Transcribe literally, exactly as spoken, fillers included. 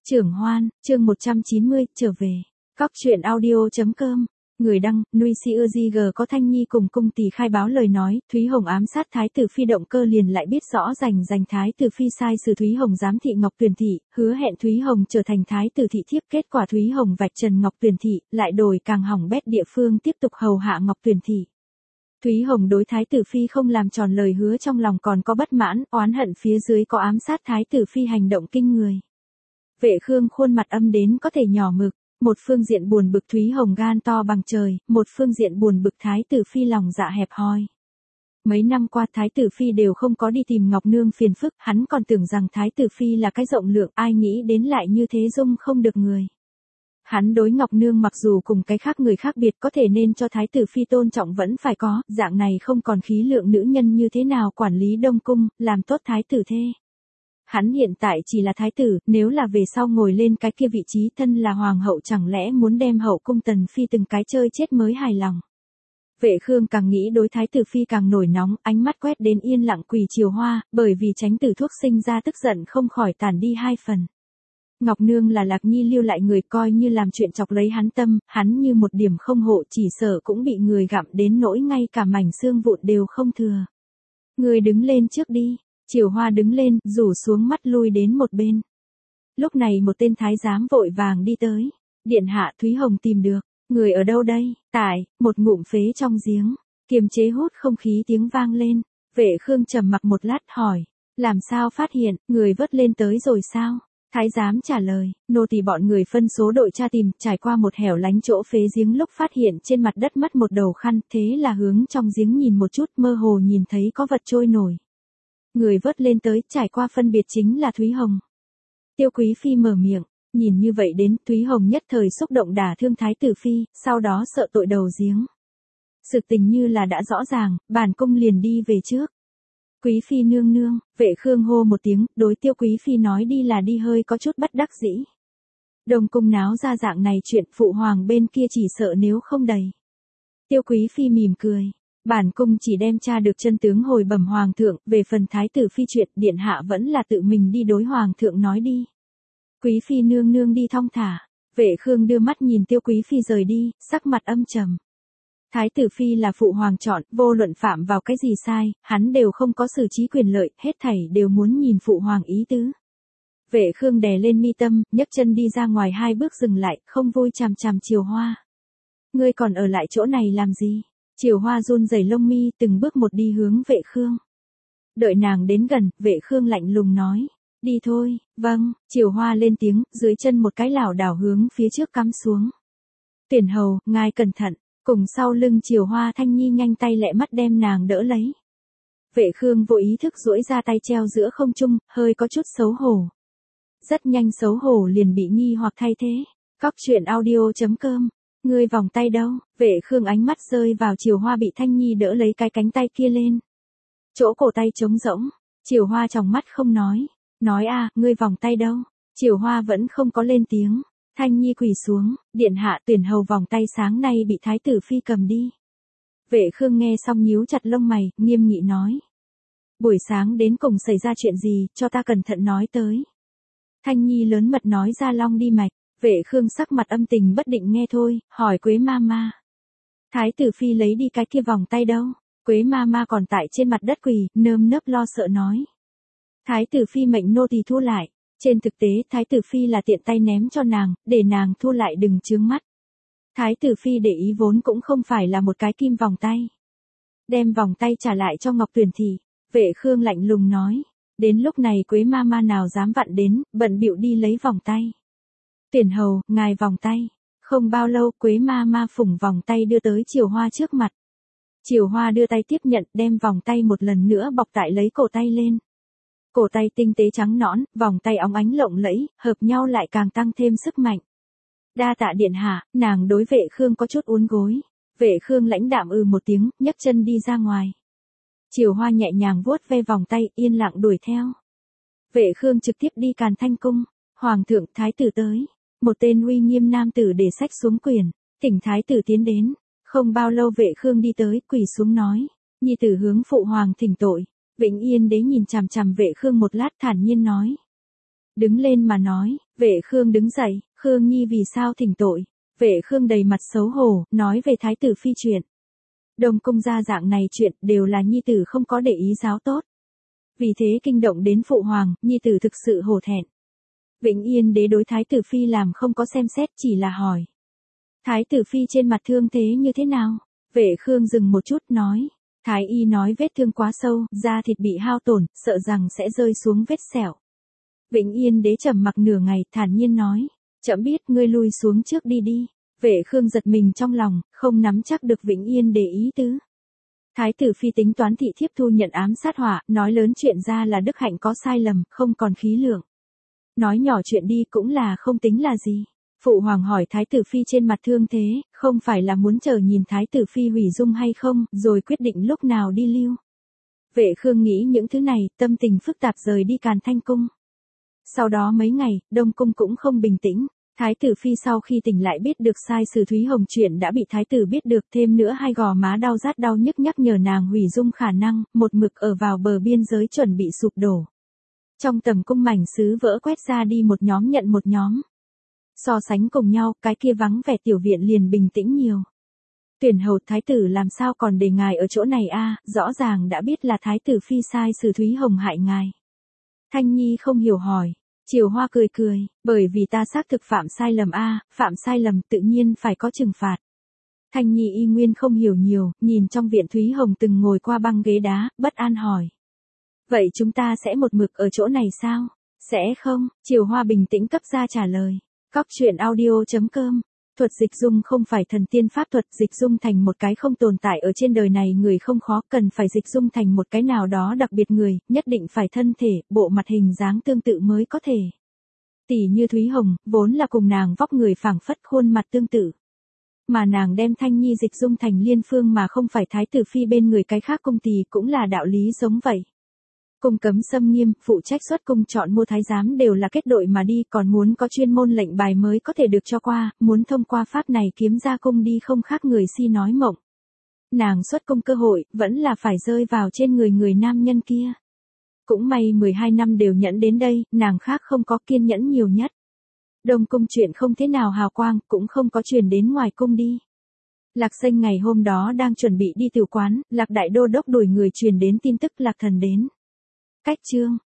Trưởng Hoan, chương một trăm chín mươi, trở về. Cóc truyện audio.com. Người đăng, Nuôi Si Ưa Di G có Thanh Nhi cùng cung tỷ khai báo lời nói, Thúy Hồng ám sát Thái tử Phi động cơ liền lại biết rõ rành rành Thái tử Phi sai sử Thúy Hồng giám thị Ngọc Tuyền Thị, hứa hẹn Thúy Hồng trở thành Thái tử thị thiếp, kết quả Thúy Hồng vạch trần Ngọc Tuyền Thị, lại đổi càng hỏng bét địa phương tiếp tục hầu hạ Ngọc Tuyền Thị. Thúy Hồng đối Thái tử Phi không làm tròn lời hứa trong lòng còn có bất mãn, oán hận phía dưới có ám sát Thái tử Phi hành động kinh người. Vệ Khương khuôn mặt âm đến có thể nhỏ mực, một phương diện buồn bực Thúy Hồng gan to bằng trời, một phương diện buồn bực Thái tử Phi lòng dạ hẹp hòi. Mấy năm qua Thái tử Phi đều không có đi tìm Ngọc Nương phiền phức, hắn còn tưởng rằng Thái tử Phi là cái rộng lượng, ai nghĩ đến lại như thế dung không được người. Hắn đối Ngọc Nương mặc dù cùng cái khác người khác biệt có thể nên cho Thái tử Phi tôn trọng vẫn phải có, dạng này không còn khí lượng nữ nhân như thế nào quản lý Đông Cung, làm tốt Thái tử thê. Hắn hiện tại chỉ là thái tử, nếu là về sau ngồi lên cái kia vị trí thân là hoàng hậu chẳng lẽ muốn đem hậu cung Tần Phi từng cái chơi chết mới hài lòng. Vệ Khương càng nghĩ đối Thái tử Phi càng nổi nóng, ánh mắt quét đến yên lặng Quỳ Triều Hoa, bởi vì tránh tử thuốc sinh ra tức giận không khỏi tản đi hai phần. Ngọc Nương là Lạc Nhi lưu lại người coi như làm chuyện chọc lấy hắn tâm, hắn như một điểm không hộ chỉ sợ cũng bị người gặm đến nỗi ngay cả mảnh xương vụn đều không thừa. Người đứng lên trước đi. Triều Hoa đứng lên, rủ xuống mắt lui đến một bên. Lúc này một tên thái giám vội vàng đi tới. Điện hạ Thúy Hồng tìm được. Người ở đâu đây? Tại, một ngụm phế trong giếng. Kiềm chế hút không khí tiếng vang lên. Vệ Khương trầm mặc một lát hỏi. Làm sao phát hiện, người vớt lên tới rồi sao? Thái giám trả lời, nô tỳ bọn người phân số đội tra tìm, trải qua một hẻo lánh chỗ phế giếng lúc phát hiện trên mặt đất mất một đầu khăn, thế là hướng trong giếng nhìn một chút mơ hồ nhìn thấy có vật trôi nổi. Người vớt lên tới, trải qua phân biệt chính là Thúy Hồng. Tiêu Quý Phi mở miệng, nhìn như vậy đến, Thúy Hồng nhất thời xúc động đả thương Thái tử Phi, sau đó sợ tội đầu giếng. Sự tình như là đã rõ ràng, bản cung liền đi về trước. Quý Phi nương nương, Vệ Khương hô một tiếng, đối Tiêu Quý Phi nói đi là đi hơi có chút bất đắc dĩ. Đông cung náo ra dạng này chuyện, phụ hoàng bên kia chỉ sợ nếu không đầy. Tiêu Quý Phi mỉm cười. Bản cung chỉ đem tra được chân tướng hồi bẩm hoàng thượng, về phần Thái tử Phi chuyện, điện hạ vẫn là tự mình đi đối hoàng thượng nói đi. Quý Phi nương nương đi thong thả. Vệ Khương đưa mắt nhìn Tiêu Quý Phi rời đi, sắc mặt âm trầm. Thái tử Phi là phụ hoàng chọn, vô luận phạm vào cái gì sai, hắn đều không có xử trí quyền lợi, hết thảy đều muốn nhìn phụ hoàng ý tứ. Vệ Khương đè lên mi tâm, nhấc chân đi ra ngoài hai bước dừng lại, không vui chằm chằm Triều Hoa. Ngươi còn ở lại chỗ này làm gì? Triều Hoa run rẩy lông mi, từng bước một đi hướng Vệ Khương. Đợi nàng đến gần, Vệ Khương lạnh lùng nói, đi thôi. Vâng. Triều Hoa lên tiếng, dưới chân một cái lảo đảo hướng phía trước cắm xuống. Tuyển hầu, ngài cẩn thận. Cùng sau lưng Triều Hoa Thanh Nhi nhanh tay lẹ mắt đem nàng đỡ lấy. Vệ Khương vô ý thức duỗi ra tay treo giữa không trung, hơi có chút xấu hổ. Rất nhanh xấu hổ liền bị nghi hoặc thay thế. Cóc truyện audio.com. Ngươi vòng tay đâu? Vệ Khương ánh mắt rơi vào Triều Hoa bị Thanh Nhi đỡ lấy cái cánh tay kia lên. Chỗ cổ tay trống rỗng. Triều Hoa tròng mắt không nói. Nói a, à, ngươi vòng tay đâu? Triều Hoa vẫn không có lên tiếng. Thanh Nhi quỳ xuống, điện hạ tuyển hầu vòng tay sáng nay bị Thái tử Phi cầm đi. Vệ Khương nghe xong nhíu chặt lông mày, nghiêm nghị nói. Buổi sáng đến cùng xảy ra chuyện gì, cho ta cẩn thận nói tới. Thanh Nhi lớn mật nói ra long đi mạch. Vệ Khương sắc mặt âm tình bất định nghe thôi, hỏi Quế ma ma. Thái tử Phi lấy đi cái kia vòng tay đâu? Quế ma ma còn tại trên mặt đất quỳ, nơm nớp lo sợ nói. Thái tử Phi mệnh nô tỳ thu lại. Trên thực tế Thái tử Phi là tiện tay ném cho nàng, để nàng thu lại đừng chướng mắt. Thái tử Phi để ý vốn cũng không phải là một cái kim vòng tay. Đem vòng tay trả lại cho Ngọc Tuyền Thị. Vệ Khương lạnh lùng nói. Đến lúc này Quế ma ma nào dám vặn đến, bận bịu đi lấy vòng tay. Tuyển hầu, ngài vòng tay. Không bao lâu Quế ma ma phủng vòng tay đưa tới Triều Hoa trước mặt. Triều Hoa đưa tay tiếp nhận, đem vòng tay một lần nữa bọc tại lấy cổ tay lên. Cổ tay tinh tế trắng nõn, vòng tay óng ánh lộng lẫy, hợp nhau lại càng tăng thêm sức mạnh. Đa tạ điện hạ, nàng đối Vệ Khương có chút uốn gối. Vệ Khương lãnh đạm ừ một tiếng, nhấc chân đi ra ngoài. Triều Hoa nhẹ nhàng vuốt ve vòng tay, yên lặng đuổi theo. Vệ Khương trực tiếp đi Càn Thanh cung. Hoàng thượng thái tử tới. Một tên uy nghiêm nam tử để sách xuống quyền, thỉnh thái tử tiến đến. Không bao lâu Vệ Khương đi tới, quỳ xuống nói. Nhi tử hướng phụ hoàng thỉnh tội. Vĩnh Yên đế nhìn chằm chằm Vệ Khương một lát thản nhiên nói. Đứng lên mà nói, Vệ Khương đứng dậy, Khương Nhi vì sao thỉnh tội? Vệ Khương đầy mặt xấu hổ, nói về thái tử phi chuyện. Đông cung gia dạng này chuyện đều là nhi tử không có để ý giáo tốt. Vì thế kinh động đến phụ hoàng, nhi tử thực sự hổ thẹn. Vĩnh Yên đế đối thái tử phi làm không có xem xét, chỉ là hỏi. Thái tử phi trên mặt thương thế như thế nào? Vệ Khương dừng một chút nói. Thái y nói vết thương quá sâu, da thịt bị hao tổn, sợ rằng sẽ rơi xuống vết sẹo. Vĩnh Yên đế trầm mặc nửa ngày, thản nhiên nói. Trẫm biết, ngươi lui xuống trước đi đi. Vệ Khương giật mình trong lòng, không nắm chắc được Vĩnh Yên để ý tứ. Thái tử phi tính toán thị thiếp thu nhận ám sát họa, nói lớn chuyện ra là đức hạnh có sai lầm, không còn khí lượng. Nói nhỏ chuyện đi cũng là không tính là gì. Phụ hoàng hỏi thái tử phi trên mặt thương thế, không phải là muốn chờ nhìn thái tử phi hủy dung hay không, rồi quyết định lúc nào đi lưu. Vệ Khương nghĩ những thứ này, tâm tình phức tạp rời đi Càn Thanh cung. Sau đó mấy ngày, Đông cung cũng không bình tĩnh. Thái tử phi sau khi tỉnh lại biết được sai sử Thúy Hồng chuyện đã bị thái tử biết được, thêm nữa hai gò má đau rát đau nhức nhắc nhở nàng hủy dung khả năng, một mực ở vào bờ biên giới chuẩn bị sụp đổ. Trong tầm cung mảnh sứ vỡ quét ra đi một nhóm nhận một nhóm. So sánh cùng nhau, cái kia vắng vẻ tiểu viện liền bình tĩnh nhiều. Tuyển hầu thái tử làm sao còn để ngài ở chỗ này a? Rõ ràng đã biết là thái tử phi sai sử Thúy Hồng hại ngài. Thanh Nhi không hiểu hỏi. Triều Hoa cười cười, bởi vì ta xác thực phạm sai lầm a, phạm sai lầm tự nhiên phải có trừng phạt. Thanh Nhi y nguyên không hiểu nhiều, nhìn trong viện Thúy Hồng từng ngồi qua băng ghế đá, bất an hỏi. Vậy chúng ta sẽ một mực ở chỗ này sao? Sẽ không, Triều Hoa bình tĩnh cấp ra trả lời. Cóc truyện audio chấm com. Thuật dịch dung không phải thần tiên pháp thuật, dịch dung thành một cái không tồn tại ở trên đời này người không khó, cần phải dịch dung thành một cái nào đó đặc biệt người, nhất định phải thân thể, bộ mặt hình dáng tương tự mới có thể. Tỷ như Thúy Hồng, vốn là cùng nàng vóc người phảng phất khuôn mặt tương tự. Mà nàng đem Thanh Nhi dịch dung thành Liên Phương mà không phải thái tử phi bên người cái khác cung tỳ cũng là đạo lý giống vậy. Cung cấm xâm nghiêm, phụ trách xuất cung chọn mua thái giám đều là kết đội mà đi, còn muốn có chuyên môn lệnh bài mới có thể được cho qua, muốn thông qua pháp này kiếm ra cung đi không khác người si nói mộng. Nàng xuất cung cơ hội, vẫn là phải rơi vào trên người người nam nhân kia. Cũng may mười hai năm đều nhẫn đến đây, nàng khác không có kiên nhẫn nhiều nhất. Đông cung chuyện không thế nào hào quang, cũng không có truyền đến ngoài cung đi. Lạc Xanh ngày hôm đó đang chuẩn bị đi tiểu quán, Lạc Đại Đô đốc đuổi người truyền đến tin tức Lạc Thần đến. Cách chương